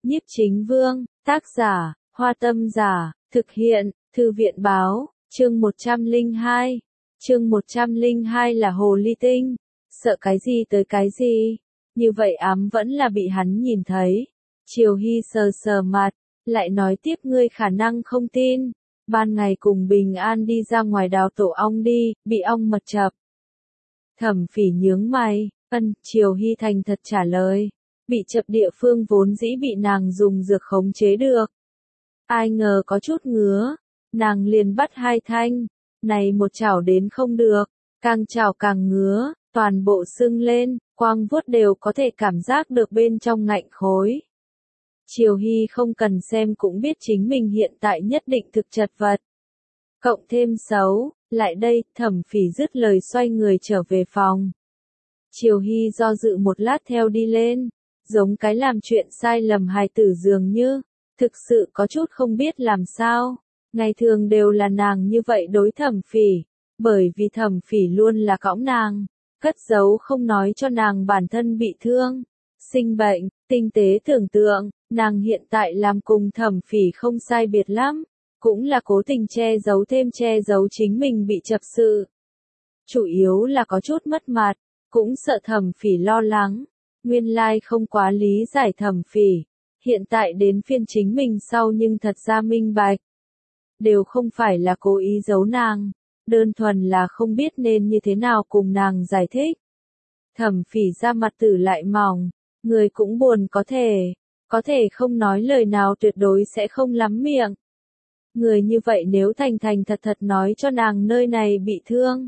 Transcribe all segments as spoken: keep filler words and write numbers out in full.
Nhiếp Chính Vương, tác giả, Hoa Tâm Giả, thực hiện, Thư viện báo, chương một trăm lẻ hai. Chương một trăm lẻ hai là hồ ly tinh, sợ cái gì tới cái gì, như vậy ám vẫn là bị hắn nhìn thấy. Triều Hy sờ sờ mặt, lại nói tiếp ngươi khả năng không tin, ban ngày cùng Bình An đi ra ngoài đào tổ ong đi, bị ong mật chập. Thẩm Phỉ nhướng mày, ân, Triều Hy thành thật trả lời, bị chập địa phương vốn dĩ bị nàng dùng dược khống chế được. Ai ngờ có chút ngứa, nàng liền bắt hai thanh, này một chảo đến không được, càng chảo càng ngứa, toàn bộ sưng lên, quang vuốt đều có thể cảm giác được bên trong ngạnh khối. Triều Hy không cần xem cũng biết chính mình hiện tại nhất định thực chật vật. Cộng thêm xấu, lại đây, Thẩm Phỉ dứt lời xoay người trở về phòng. Triều Hy do dự một lát theo đi lên, giống cái làm chuyện sai lầm hài tử dường như, thực sự có chút không biết làm sao. Ngày thường đều là nàng như vậy đối Thẩm Phỉ, bởi vì Thẩm Phỉ luôn là cõng nàng, cất giấu không nói cho nàng bản thân bị thương, sinh bệnh, tinh tế tưởng tượng, nàng hiện tại làm cùng Thẩm Phỉ không sai biệt lắm, cũng là cố tình che giấu thêm che giấu chính mình bị chập sự. Chủ yếu là có chút mất mặt, cũng sợ Thẩm Phỉ lo lắng, nguyên lai không quá lý giải Thẩm Phỉ, hiện tại đến phiên chính mình sau nhưng thật ra minh bạch. Đều không phải là cố ý giấu nàng, đơn thuần là không biết nên như thế nào cùng nàng giải thích. Thẩm Phỉ ra mặt tử lại mỏng, người cũng buồn có thể, có thể không nói lời nào tuyệt đối sẽ không lắm miệng. Người như vậy nếu thành thành thật thật nói cho nàng nơi này bị thương,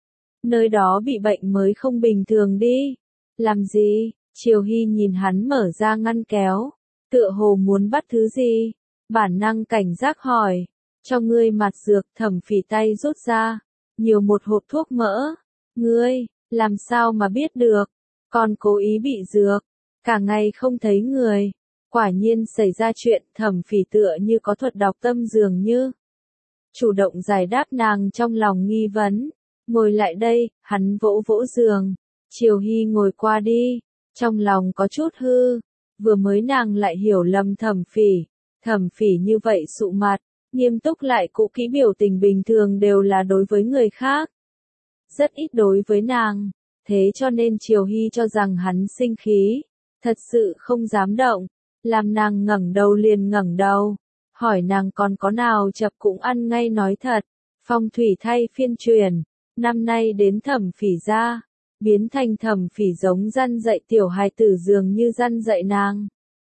nơi đó bị bệnh mới không bình thường đi. Làm gì? Triều Hy nhìn hắn mở ra ngăn kéo, tựa hồ muốn bắt thứ gì, bản năng cảnh giác hỏi. Cho ngươi mặt dược. Thẩm Phỉ tay rút ra, nhiều một hộp thuốc mỡ. Ngươi, làm sao mà biết được, còn cố ý bị dược, cả ngày không thấy người. Quả nhiên xảy ra chuyện, Thẩm Phỉ tựa như có thuật đọc tâm dường như. Chủ động giải đáp nàng trong lòng nghi vấn, ngồi lại đây, hắn vỗ vỗ giường. Triều Hy ngồi qua đi, trong lòng có chút hư, vừa mới nàng lại hiểu lầm Thẩm Phỉ. Thẩm Phỉ như vậy sụ mặt, nghiêm túc lại cũ kỹ biểu tình bình thường đều là đối với người khác, rất ít đối với nàng, thế cho nên Triều Hy cho rằng hắn sinh khí, thật sự không dám động, làm nàng ngẩng đầu liền ngẩng đầu, hỏi nàng còn có nào chập cũng ăn ngay nói thật. Phong thủy thay phiên truyền, năm nay đến Thẩm Phỉ ra, biến thành Thẩm Phỉ giống răn dạy tiểu hài tử dường như răn dạy nàng.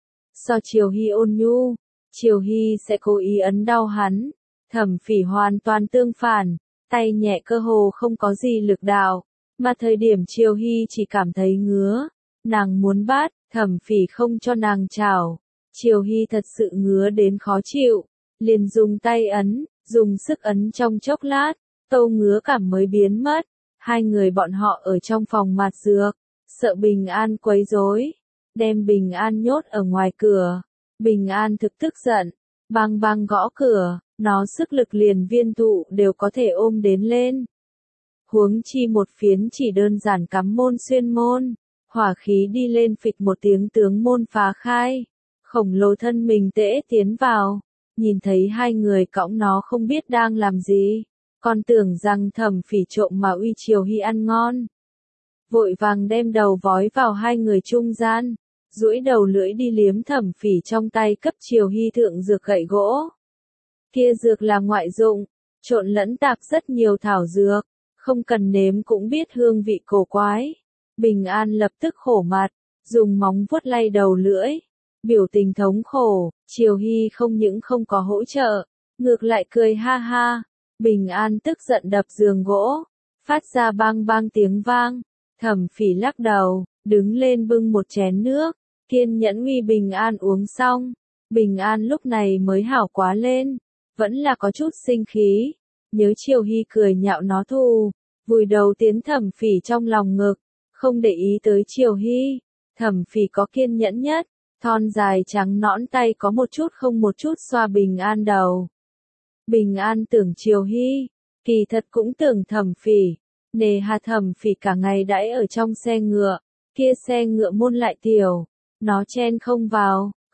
So Triều Hy ôn nhu, Triều Hy sẽ cố ý ấn đau hắn, Thẩm Phỉ hoàn toàn tương phản, tay nhẹ cơ hồ không có gì lực đạo, mà thời điểm Triều Hy chỉ cảm thấy ngứa, nàng muốn bắt, Thẩm Phỉ không cho nàng chảo, Triều Hy thật sự ngứa đến khó chịu, liền dùng tay ấn, dùng sức ấn trong chốc lát, tâu ngứa cảm mới biến mất. Hai người bọn họ ở trong phòng mạt dược, sợ Bình An quấy rối, đem Bình An nhốt ở ngoài cửa. Bình An thực tức giận, bang bang gõ cửa, nó sức lực liền viên thụ đều có thể ôm đến lên. Huống chi một phiến chỉ đơn giản cắm môn xuyên môn, hỏa khí đi lên phịch một tiếng tướng môn phá khai, khổng lồ thân mình tễ tiến vào, nhìn thấy hai người cõng nó không biết đang làm gì, còn tưởng rằng Thẩm Phỉ trộm mà uy Triều Hy ăn ngon. Vội vàng đem đầu vói vào hai người trung gian, duỗi đầu lưỡi đi liếm Thẩm Phỉ trong tay cấp Triều Hy thượng dược gậy gỗ. Kia dược là ngoại dụng, trộn lẫn tạp rất nhiều thảo dược, không cần nếm cũng biết hương vị cổ quái. Bình An lập tức khổ mặt, dùng móng vuốt lay đầu lưỡi, biểu tình thống khổ. Triều Hy không những không có hỗ trợ, ngược lại cười ha ha. Bình An tức giận đập giường gỗ, phát ra bang bang tiếng vang. Thẩm Phỉ lắc đầu, đứng lên bưng một chén nước, kiên nhẫn uy Bình An uống xong. Bình An lúc này mới hảo quá lên, vẫn là có chút sinh khí, nhớ Triều Hy cười nhạo nó thù, vùi đầu tiến Thẩm Phỉ trong lòng ngực, không để ý tới Triều Hy. Thẩm Phỉ có kiên nhẫn nhất, thon dài trắng nõn tay có một chút không một chút xoa Bình An đầu. Bình An tưởng Triều Hy, kỳ thật cũng tưởng Thẩm Phỉ, nề hà Thẩm Phỉ cả ngày đãi ở trong xe ngựa, kia xe ngựa môn lại tiểu, nó chen không vào,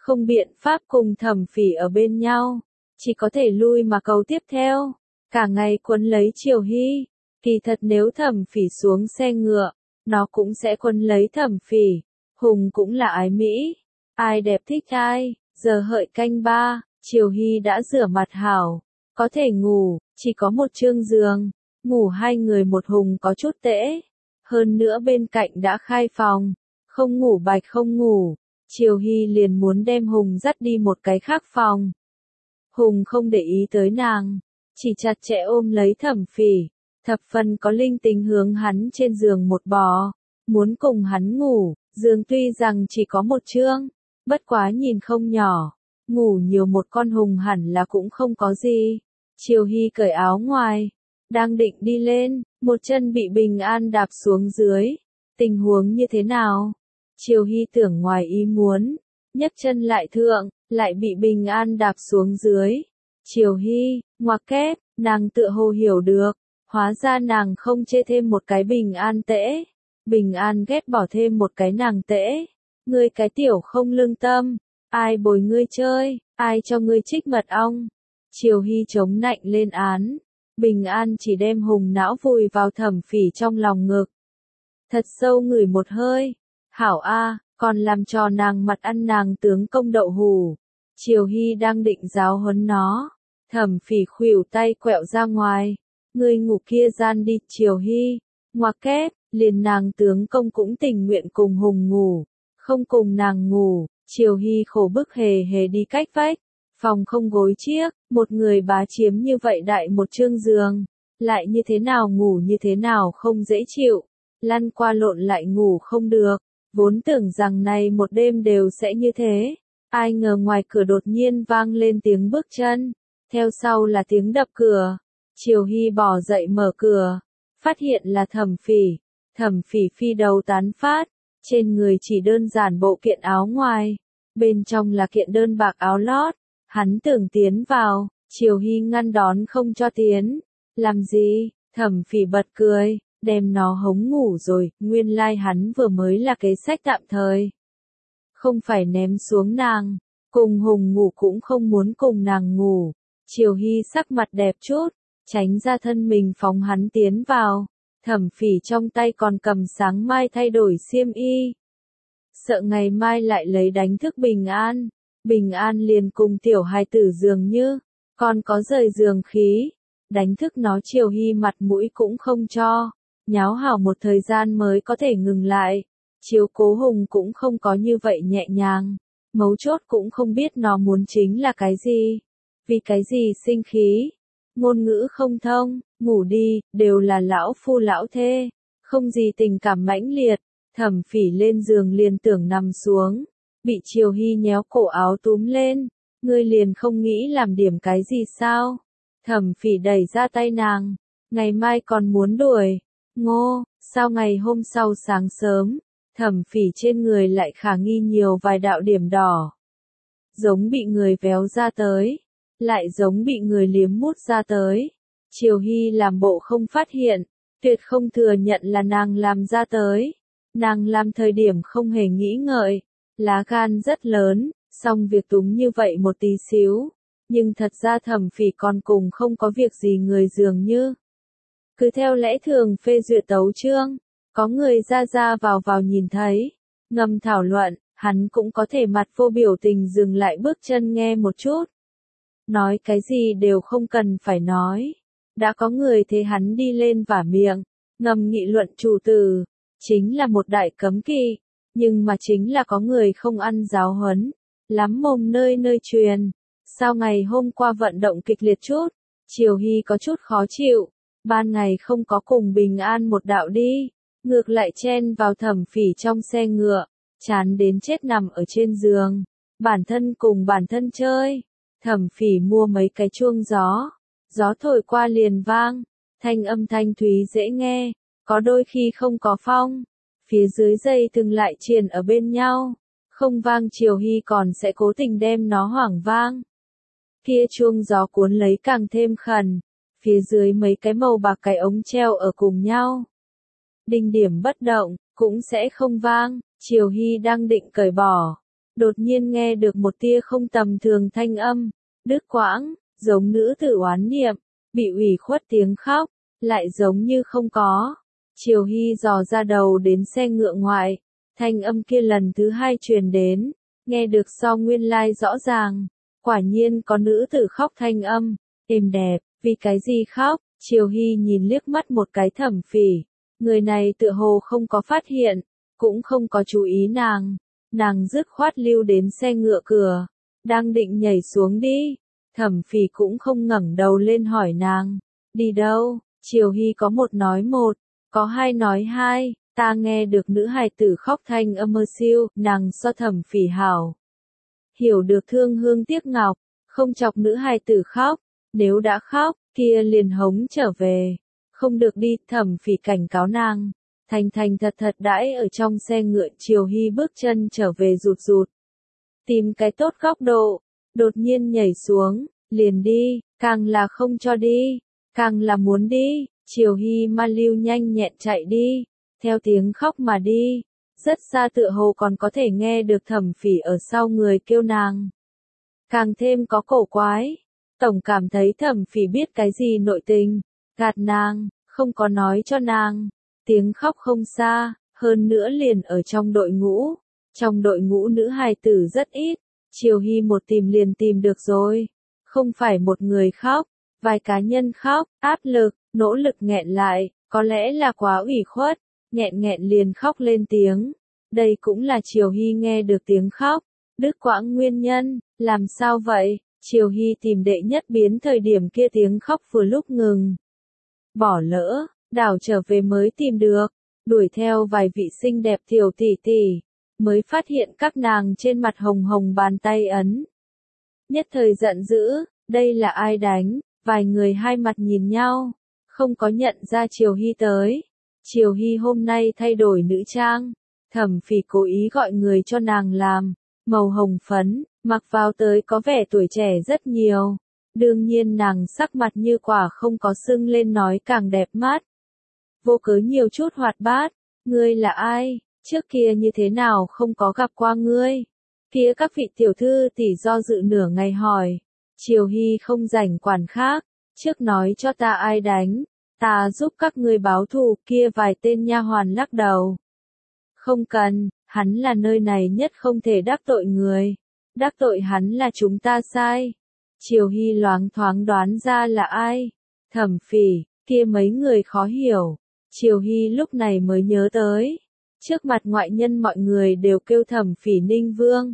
không biện pháp cùng Thẩm Phỉ ở bên nhau, chỉ có thể lui mà cầu tiếp theo, cả ngày quấn lấy Triều Hy. Kỳ thật nếu Thẩm Phỉ xuống xe ngựa, nó cũng sẽ quấn lấy Thẩm Phỉ. Hùng cũng là ái mỹ, ai đẹp thích ai. Giờ hợi canh ba, Triều Hy đã rửa mặt hảo, có thể ngủ, chỉ có một trương giường, ngủ hai người một Hùng có chút tễ. Hơn nữa bên cạnh đã khai phòng, không ngủ bạch không ngủ, Triều Hy liền muốn đem Hùng dắt đi một cái khác phòng. Hùng không để ý tới nàng, chỉ chặt chẽ ôm lấy Thẩm Phỉ, thập phần có linh tính hướng hắn trên giường một bò, muốn cùng hắn ngủ. Giường tuy rằng chỉ có một trương, bất quá nhìn không nhỏ, ngủ nhiều một con Hùng hẳn là cũng không có gì. Triều Hy cởi áo ngoài, đang định đi lên, một chân bị Bình An đạp xuống dưới. Tình huống như thế nào? Triều Hy tưởng ngoài ý muốn, nhấc chân lại thượng, lại bị Bình An đạp xuống dưới. Triều Hy, ngoặc kép, nàng tựa hồ hiểu được, hóa ra nàng không chê thêm một cái Bình An tễ. Bình An ghét bỏ thêm một cái nàng tễ. Ngươi cái tiểu không lương tâm, ai bồi ngươi chơi, ai cho ngươi trích mật ong. Triều Hy chống nạnh lên án. Bình An chỉ đem Hùng não vùi vào Thẩm Phỉ trong lòng ngực. Thật sâu ngửi một hơi. Hảo a, còn làm cho nàng mặt ăn nàng tướng công đậu hủ. Triều Hy đang định giáo huấn nó. Thẩm Phỉ khuỷu tay quẹo ra ngoài. Ngươi ngủ kia gian đi. Triều Hy, ngoặc kép, liền nàng tướng công cũng tình nguyện cùng Hùng ngủ, không cùng nàng ngủ. Triều Hy khổ bức hề hề đi cách vách, phòng không gối chiếc, một người bá chiếm như vậy đại một trương giường, lại như thế nào ngủ như thế nào không dễ chịu, lăn qua lộn lại ngủ không được, vốn tưởng rằng này một đêm đều sẽ như thế, ai ngờ ngoài cửa đột nhiên vang lên tiếng bước chân, theo sau là tiếng đập cửa. Triều Hy bỏ dậy mở cửa, phát hiện là Thẩm Phỉ. Thẩm Phỉ phi đầu tán phát, trên người chỉ đơn giản bộ kiện áo ngoài, bên trong là kiện đơn bạc áo lót. Hắn tưởng tiến vào, Triều Hy ngăn đón không cho tiến. Làm gì? Thẩm Phỉ bật cười, đem nó hống ngủ rồi, nguyên lai like hắn vừa mới là kế sách tạm thời. Không phải ném xuống nàng, cùng Hùng ngủ cũng không muốn cùng nàng ngủ. Triều Hy sắc mặt đẹp chút, tránh ra thân mình phóng hắn tiến vào. Thẩm Phỉ trong tay còn cầm sáng mai thay đổi xiêm y. Sợ ngày mai lại lấy đánh thức Bình An. Bình An liền cùng tiểu hài tử dường như, còn có rời giường khí. Đánh thức nó Triều Hy mặt mũi cũng không cho. Nháo hảo một thời gian mới có thể ngừng lại. Chiếu cố Hùng cũng không có như vậy nhẹ nhàng. Mấu chốt cũng không biết nó muốn chính là cái gì. Vì cái gì sinh khí. Ngôn ngữ không thông, ngủ đi, đều là lão phu lão thê, không gì tình cảm mãnh liệt. Thẩm Phỉ lên giường liền tưởng nằm xuống, bị Triều Hy nhéo cổ áo túm lên, ngươi liền không nghĩ làm điểm cái gì sao? Thẩm Phỉ đẩy ra tay nàng, ngày mai còn muốn đuổi. Ngô, sao ngày hôm sau sáng sớm, Thẩm Phỉ trên người lại khả nghi nhiều vài đạo điểm đỏ, giống bị người véo ra tới, lại giống bị người liếm mút ra tới. Triều Hy làm bộ không phát hiện, tuyệt không thừa nhận là nàng làm ra tới. Nàng làm thời điểm không hề nghĩ ngợi, lá gan rất lớn, xong việc túng như vậy một tí xíu. Nhưng thật ra Thẩm Phỉ còn cùng không có việc gì người dường như. Cứ theo lẽ thường phê duyệt tấu chương, có người ra ra vào vào nhìn thấy, ngầm thảo luận, hắn cũng có thể mặt vô biểu tình dừng lại bước chân nghe một chút. Nói cái gì đều không cần phải nói. Đã có người thế hắn đi lên vả miệng, ngầm nghị luận chủ từ, chính là một đại cấm kỵ, nhưng mà chính là có người không ăn giáo huấn, lắm mồm nơi nơi truyền. Sao ngày hôm qua vận động kịch liệt chút, Triều Hy có chút khó chịu, ban ngày không có cùng Bình An một đạo đi, ngược lại chen vào Thẩm Phỉ trong xe ngựa, chán đến chết nằm ở trên giường, bản thân cùng bản thân chơi. Thẩm Phỉ mua mấy cái chuông gió, gió thổi qua liền vang, thanh âm thanh thúy dễ nghe, có đôi khi không có phong, phía dưới dây thừng lại triền ở bên nhau, không vang Triều Hy còn sẽ cố tình đem nó hoảng vang. Kia chuông gió cuốn lấy càng thêm khẩn, phía dưới mấy cái màu bạc cái ống treo ở cùng nhau. Đinh điểm bất động, cũng sẽ không vang. Triều Hy đang định cởi bỏ, đột nhiên nghe được một tia không tầm thường thanh âm, đứt quãng, giống nữ tử oán niệm, bị ủy khuất tiếng khóc, lại giống như không có. Triều Hy dò ra đầu đến xe ngựa ngoại, thanh âm kia lần thứ hai truyền đến, nghe được so nguyên lai rõ ràng, quả nhiên có nữ tử khóc thanh âm, êm đẹp, vì cái gì khóc, Triều Hy nhìn liếc mắt một cái Thẩm Phỉ, người này tựa hồ không có phát hiện, cũng không có chú ý nàng, nàng dứt khoát lưu đến xe ngựa cửa, đang định nhảy xuống đi, Thẩm Phỉ cũng không ngẩng đầu lên hỏi nàng, đi đâu, Triều Hy có một nói một, có hai nói hai, ta nghe được nữ hài tử khóc thanh âm mơ siêu, nàng so Thẩm Phỉ hảo. Hiểu được thương hương tiếc ngọc, không chọc nữ hài tử khóc, nếu đã khóc, kia liền hống trở về, không được đi, Thẩm Phỉ cảnh cáo nàng. Thành thành thật thật đãi ở trong xe ngựa, Triều Hy bước chân trở về rụt rụt. Tìm cái tốt góc độ, đột nhiên nhảy xuống, liền đi, càng là không cho đi, càng là muốn đi, Triều Hy ma lưu nhanh nhẹn chạy đi, theo tiếng khóc mà đi, rất xa tựa hồ còn có thể nghe được Thẩm Phỉ ở sau người kêu nàng. Càng thêm có cổ quái, tổng cảm thấy Thẩm Phỉ biết cái gì nội tình, gạt nàng, không có nói cho nàng. Tiếng khóc không xa, hơn nữa liền ở trong đội ngũ. Trong đội ngũ nữ hài tử rất ít, Triều Hy một tìm liền tìm được rồi. Không phải một người khóc, vài cá nhân khóc, áp lực, nỗ lực nghẹn lại, có lẽ là quá ủy khuất, nghẹn nghẹn liền khóc lên tiếng. Đây cũng là Triều Hy nghe được tiếng khóc, đứt quãng nguyên nhân, làm sao vậy? Triều Hy tìm đệ nhất biến thời điểm kia tiếng khóc vừa lúc ngừng. Bỏ lỡ. Đảo trở về mới tìm được, đuổi theo vài vị xinh đẹp tiểu tỷ tỷ, mới phát hiện các nàng trên mặt hồng hồng bàn tay ấn. Nhất thời giận dữ, đây là ai đánh, vài người hai mặt nhìn nhau, không có nhận ra Triều Hy tới. Triều Hy hôm nay thay đổi nữ trang, Thẩm Phỉ cố ý gọi người cho nàng làm, màu hồng phấn, mặc vào tới có vẻ tuổi trẻ rất nhiều. Đương nhiên nàng sắc mặt như quả không có sưng lên nói càng đẹp mắt. Vô cớ nhiều chút hoạt bát, ngươi là ai, trước kia như thế nào không có gặp qua ngươi. Phía các vị tiểu thư tỷ do dự nửa ngày hỏi, Triều Hy không rảnh quản khác, trước nói cho ta ai đánh, ta giúp các ngươi báo thù, kia vài tên nha hoàn lắc đầu. Không cần, hắn là nơi này nhất không thể đắc tội người, đắc tội hắn là chúng ta sai. Triều Hy loáng thoáng đoán ra là ai, Thẩm Phỉ, kia mấy người khó hiểu. Triều Hy lúc này mới nhớ tới, trước mặt ngoại nhân mọi người đều kêu Thẩm Phỉ Ninh Vương.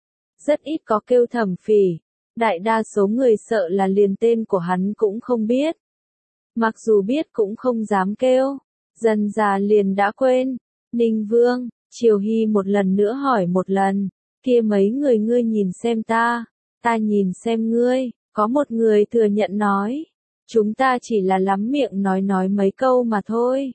Rất ít có kêu Thẩm Phỉ, đại đa số người sợ là liền tên của hắn cũng không biết. Mặc dù biết cũng không dám kêu, dần già liền đã quên. Ninh Vương, Triều Hy một lần nữa hỏi một lần, kia mấy người ngươi nhìn xem ta, ta nhìn xem ngươi, có một người thừa nhận nói. Chúng ta chỉ là lắm miệng nói nói mấy câu mà thôi.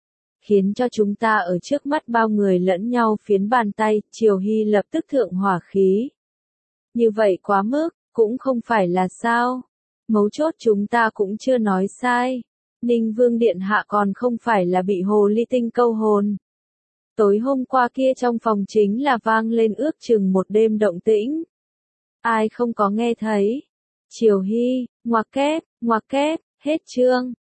Khiến cho chúng ta ở trước mắt bao người lẫn nhau phiến bàn tay, Triều Hy lập tức thượng hỏa khí. Như vậy quá mức, cũng không phải là sao. Mấu chốt chúng ta cũng chưa nói sai. Ninh Vương Điện Hạ còn không phải là bị hồ ly tinh câu hồn. Tối hôm qua kia trong phòng chính là vang lên ước chừng một đêm động tĩnh. Ai không có nghe thấy. Triều Hy, ngoặc kép, ngoặc kép, hết chương.